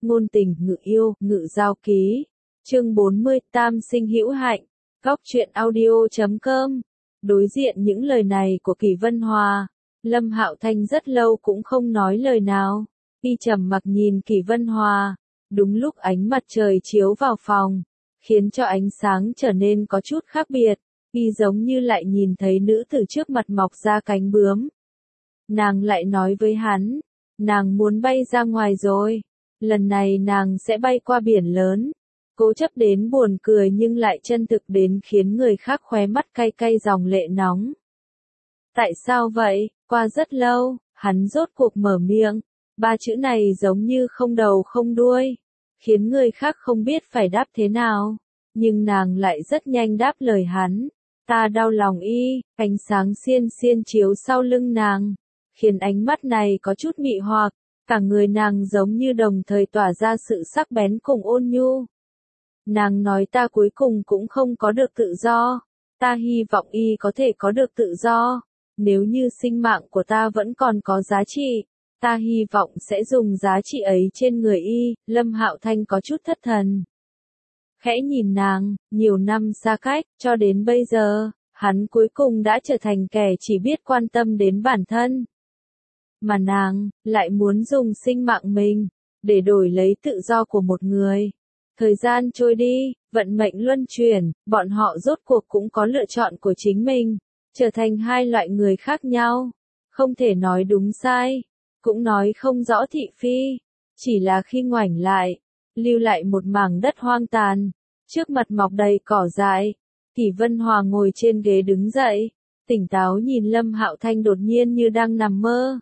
ngôn tình, ngự yêu, ngự giao ký. Chương 40, tam sinh hữu hạnh. Góc truyện audio.com. Đối diện những lời này của Kỷ Vân Hòa, Lâm Hạo Thanh rất lâu cũng không nói lời nào. Y trầm mặc nhìn Kỷ Vân Hòa. Đúng lúc ánh mặt trời chiếu vào phòng, khiến cho ánh sáng trở nên có chút khác biệt. Y giống như lại nhìn thấy nữ tử trước mặt mọc ra cánh bướm. Nàng lại nói với hắn, nàng muốn bay ra ngoài rồi. Lần này nàng sẽ bay qua biển lớn. Cố chấp đến buồn cười nhưng lại chân thực đến khiến người khác khóe mắt cay cay dòng lệ nóng. Tại sao vậy? Qua rất lâu, hắn rốt cuộc mở miệng. Ba chữ này giống như không đầu không đuôi, khiến người khác không biết phải đáp thế nào. Nhưng nàng lại rất nhanh đáp lời hắn. Ta đau lòng y. Ánh sáng xiên xiên chiếu sau lưng nàng, khiến ánh mắt này có chút mị hoặc. Cả người nàng giống như đồng thời tỏa ra sự sắc bén cùng ôn nhu. Nàng nói ta cuối cùng cũng không có được tự do. Ta hy vọng y có thể có được tự do. Nếu như sinh mạng của ta vẫn còn có giá trị, ta hy vọng sẽ dùng giá trị ấy trên người y. Lâm Hạo Thanh có chút thất thần. Khẽ nhìn nàng, nhiều năm xa cách, cho đến bây giờ, hắn cuối cùng đã trở thành kẻ chỉ biết quan tâm đến bản thân. Mà nàng, lại muốn dùng sinh mạng mình, để đổi lấy tự do của một người. Thời gian trôi đi, vận mệnh luân chuyển, bọn họ rốt cuộc cũng có lựa chọn của chính mình, trở thành hai loại người khác nhau. Không thể nói đúng sai, cũng nói không rõ thị phi, chỉ là khi ngoảnh lại, lưu lại một mảng đất hoang tàn, trước mặt mọc đầy cỏ dại. Kỷ Vân Hòa ngồi trên ghế đứng dậy, tỉnh táo nhìn Lâm Hạo Thanh đột nhiên như đang nằm mơ.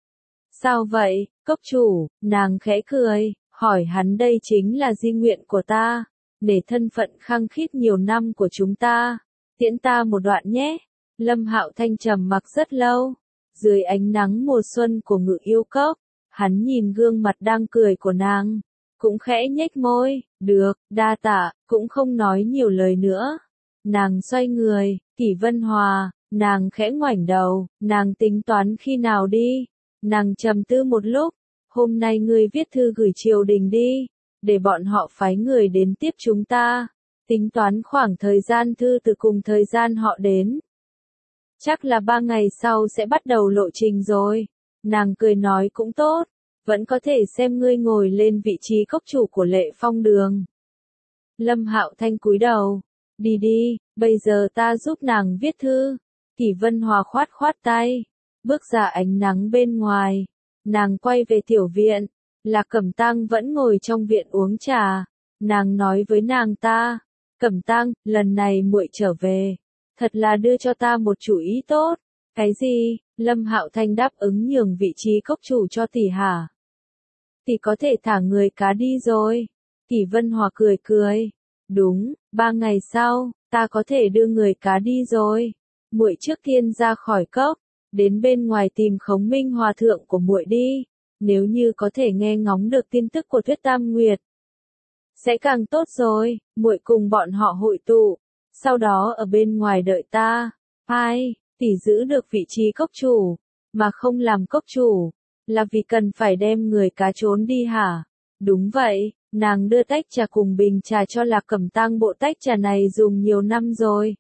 Sao vậy, cốc chủ? Nàng khẽ cười, hỏi hắn đây chính là di nguyện của ta, để thân phận khăng khít nhiều năm của chúng ta. Tiễn ta một đoạn nhé. Lâm Hạo Thanh trầm mặc rất lâu, dưới ánh nắng mùa xuân của Ngự Yêu Cốc, hắn nhìn gương mặt đang cười của nàng, cũng khẽ nhếch môi, được, đa tạ, cũng không nói nhiều lời nữa. Nàng xoay người, Kỷ Vân Hòa, nàng khẽ ngoảnh đầu, nàng tính toán khi nào đi. Nàng trầm tư một lúc, hôm nay ngươi viết thư gửi triều đình đi, để bọn họ phái người đến tiếp chúng ta. Tính toán khoảng thời gian thư từ cùng thời gian họ đến. Chắc là 3 ngày sau sẽ bắt đầu lộ trình rồi. Nàng cười nói cũng tốt, vẫn có thể xem ngươi ngồi lên vị trí cốc chủ của Lệ Phong Đường. Lâm Hạo Thanh cúi đầu, đi đi, bây giờ ta giúp nàng viết thư. Kỷ Vân Hòa khoát khoát tay, bước ra ánh nắng bên ngoài. Nàng quay về tiểu viện, Lạc Cẩm Tang vẫn ngồi trong viện uống trà. Nàng nói với nàng ta, Cẩm Tang, lần này muội trở về, thật là đưa cho ta một chủ ý tốt. Cái gì? Lâm Hạo Thanh đáp ứng nhường vị trí cốc chủ cho tỷ hả? Tỷ có thể thả người cá đi rồi. Kỷ Vân Hòa cười cười. Đúng, 3 ngày sau, ta có thể đưa người cá đi rồi. Muội trước tiên ra khỏi cốc, đến bên ngoài tìm Khống Minh Hòa thượng của muội đi. Nếu như có thể nghe ngóng được tin tức của Thuyết Tam Nguyệt, sẽ càng tốt rồi. Muội cùng bọn họ hội tụ, sau đó ở bên ngoài đợi ta. Ai, tỷ giữ được vị trí cốc chủ, mà không làm cốc chủ, là vì cần phải đem người cá trốn đi hả? Đúng vậy, nàng đưa tách trà cùng bình trà cho Lạc Cẩm Tang, bộ tách trà này dùng nhiều năm rồi.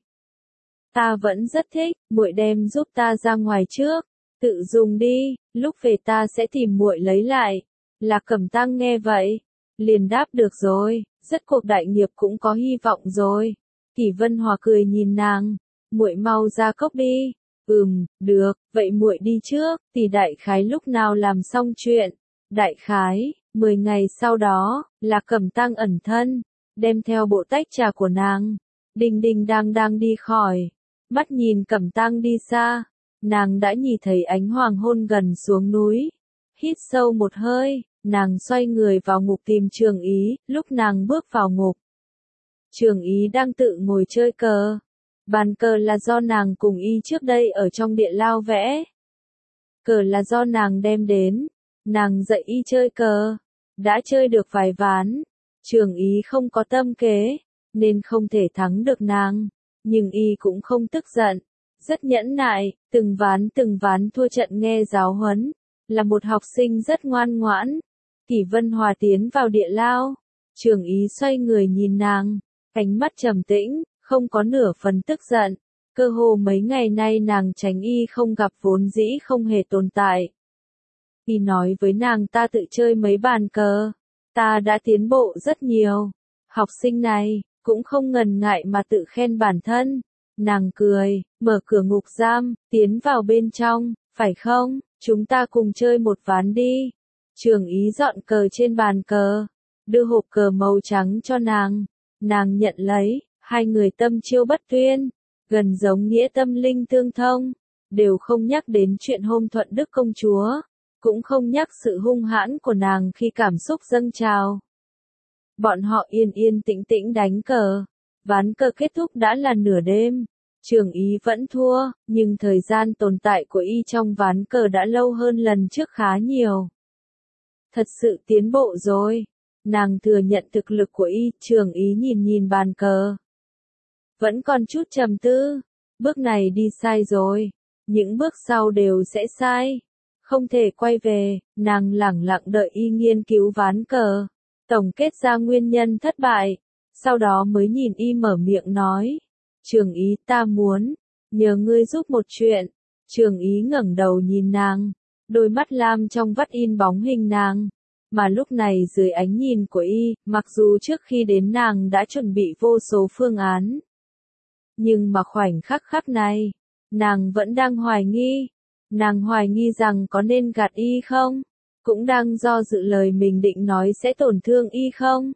Ta vẫn rất thích, muội đem giúp ta ra ngoài trước, tự dùng đi, lúc về ta sẽ tìm muội lấy lại. Lạc Cẩm Tang nghe vậy, liền đáp được rồi, rất cuộc đại nghiệp cũng có hy vọng rồi. Kỷ Vân Hòa cười nhìn nàng, muội mau ra cốc đi. Được, vậy muội đi trước, tỷ đại khái lúc nào làm xong chuyện. Đại khái, 10 ngày sau đó, Lạc Cẩm Tang ẩn thân, đem theo bộ tách trà của nàng, đinh đinh đang đi khỏi. Mắt nhìn Cẩm Tang đi xa, nàng đã nhìn thấy ánh hoàng hôn gần xuống núi. Hít sâu một hơi, nàng xoay người vào ngục tìm Trường Ý. Lúc nàng bước vào ngục, Trường Ý đang tự ngồi chơi cờ. Bàn cờ là do nàng cùng y trước đây ở trong địa lao vẽ. Cờ là do nàng đem đến, nàng dạy y chơi cờ. Đã chơi được vài ván, Trường Ý không có tâm kế, nên không thể thắng được nàng. Nhưng y cũng không tức giận, rất nhẫn nại, từng ván thua trận nghe giáo huấn, là một học sinh rất ngoan ngoãn. Kỷ Vân Hòa tiến vào địa lao. Trường Ý xoay người nhìn nàng, ánh mắt trầm tĩnh, không có nửa phần tức giận. Cơ hồ mấy ngày nay nàng tránh y không gặp vốn dĩ không hề tồn tại. Y nói với nàng ta tự chơi mấy bàn cờ, ta đã tiến bộ rất nhiều. Học sinh này, cũng không ngần ngại mà tự khen bản thân. Nàng cười, mở cửa ngục giam, tiến vào bên trong, phải không, chúng ta cùng chơi một ván đi. Trường Ý dọn cờ trên bàn cờ, đưa hộp cờ màu trắng cho nàng. Nàng nhận lấy, hai người tâm chiêu bất tuyên, gần giống nghĩa tâm linh tương thông, đều không nhắc đến chuyện hôm Thuận Đức công chúa, cũng không nhắc sự hung hãn của nàng khi cảm xúc dâng trào. Bọn họ yên yên tĩnh tĩnh đánh cờ, ván cờ kết thúc đã là nửa đêm. Trường Ý vẫn thua, nhưng thời gian tồn tại của y trong ván cờ đã lâu hơn lần trước khá nhiều. Thật sự tiến bộ rồi. Nàng thừa nhận thực lực của y. Trường Ý nhìn nhìn bàn cờ, vẫn còn chút trầm tư. Bước này đi sai rồi, những bước sau đều sẽ sai. Không thể quay về. Nàng lẳng lặng đợi y nghiên cứu ván cờ, tổng kết ra nguyên nhân thất bại, sau đó mới nhìn y mở miệng nói. Trường Ý, ta muốn nhờ ngươi giúp một chuyện. Trường Ý ngẩng đầu nhìn nàng, đôi mắt lam trong vắt in bóng hình nàng. Mà lúc này dưới ánh nhìn của y, mặc dù trước khi đến nàng đã chuẩn bị vô số phương án, nhưng mà khoảnh khắc này, nàng vẫn đang hoài nghi. Nàng hoài nghi rằng có nên gạt y không? Cũng đang do dự lời mình định nói sẽ tổn thương y không?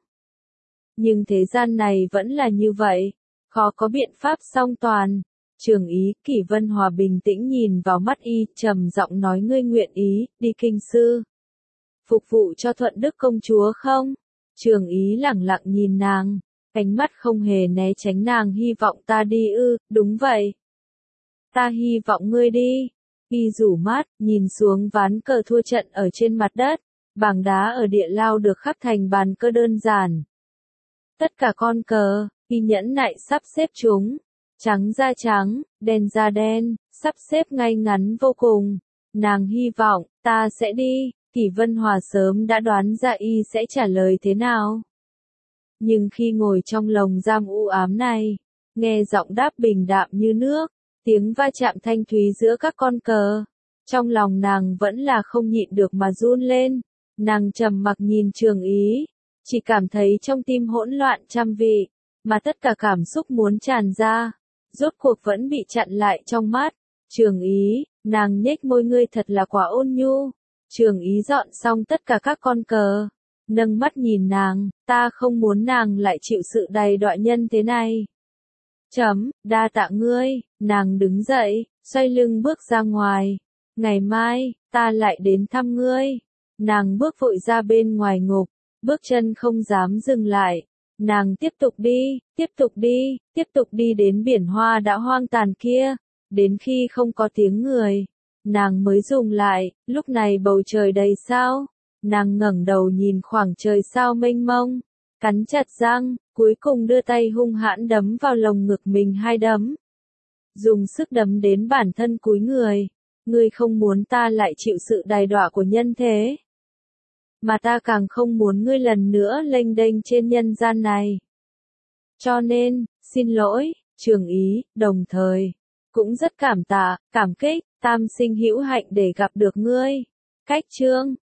Nhưng thế gian này vẫn là như vậy, khó có biện pháp song toàn. Trường Ý, Kỷ Vân Hòa bình tĩnh nhìn vào mắt y, trầm giọng nói, ngươi nguyện ý đi kinh sư, phục vụ cho Thuận Đức công chúa không? Trường Ý lẳng lặng nhìn nàng, ánh mắt không hề né tránh. Nàng hy vọng ta đi ư? Đúng vậy. Ta hy vọng ngươi đi. Y rủ mắt, nhìn xuống ván cờ thua trận ở trên mặt đất. Bảng đá ở địa lao được khắc thành bàn cờ đơn giản. Tất cả con cờ, y nhẫn nại sắp xếp chúng. Trắng ra trắng, đen ra đen, sắp xếp ngay ngắn vô cùng. Nàng hy vọng, ta sẽ đi. Kỷ Vân Hòa sớm đã đoán ra y sẽ trả lời thế nào. Nhưng khi ngồi trong lồng giam u ám này, nghe giọng đáp bình đạm như nước, tiếng va chạm thanh thúy giữa các con cờ, trong lòng nàng vẫn là không nhịn được mà run lên. Nàng trầm mặc nhìn Trường Ý, chỉ cảm thấy trong tim hỗn loạn trăm vị, mà tất cả cảm xúc muốn tràn ra, rốt cuộc vẫn bị chặn lại trong mắt. Trường Ý, nàng nhếch môi, ngươi thật là quả ôn nhu. Trường Ý dọn xong tất cả các con cờ, nâng mắt nhìn nàng, ta không muốn nàng lại chịu sự đầy đọa nhân thế này. Đa tạ ngươi. Nàng đứng dậy, xoay lưng bước ra ngoài. Ngày mai, ta lại đến thăm ngươi. Nàng bước vội ra bên ngoài ngục, bước chân không dám dừng lại. Nàng tiếp tục đi, tiếp tục đi, tiếp tục đi đến biển hoa đã hoang tàn kia, đến khi không có tiếng người, nàng mới dừng lại. Lúc này bầu trời đầy sao, nàng ngẩng đầu nhìn khoảng trời sao mênh mông, cắn chặt răng, cuối cùng đưa tay hung hãn đấm vào lồng ngực mình 2 đấm. Dùng sức đấm đến bản thân cúi người. Ngươi không muốn ta lại chịu sự đày đọa của nhân thế, mà ta càng không muốn ngươi lần nữa lênh đênh trên nhân gian này. Cho nên, xin lỗi, Trường Ý, đồng thời cũng rất cảm tạ, cảm kích, tam sinh hữu hạnh để gặp được ngươi. Cách chương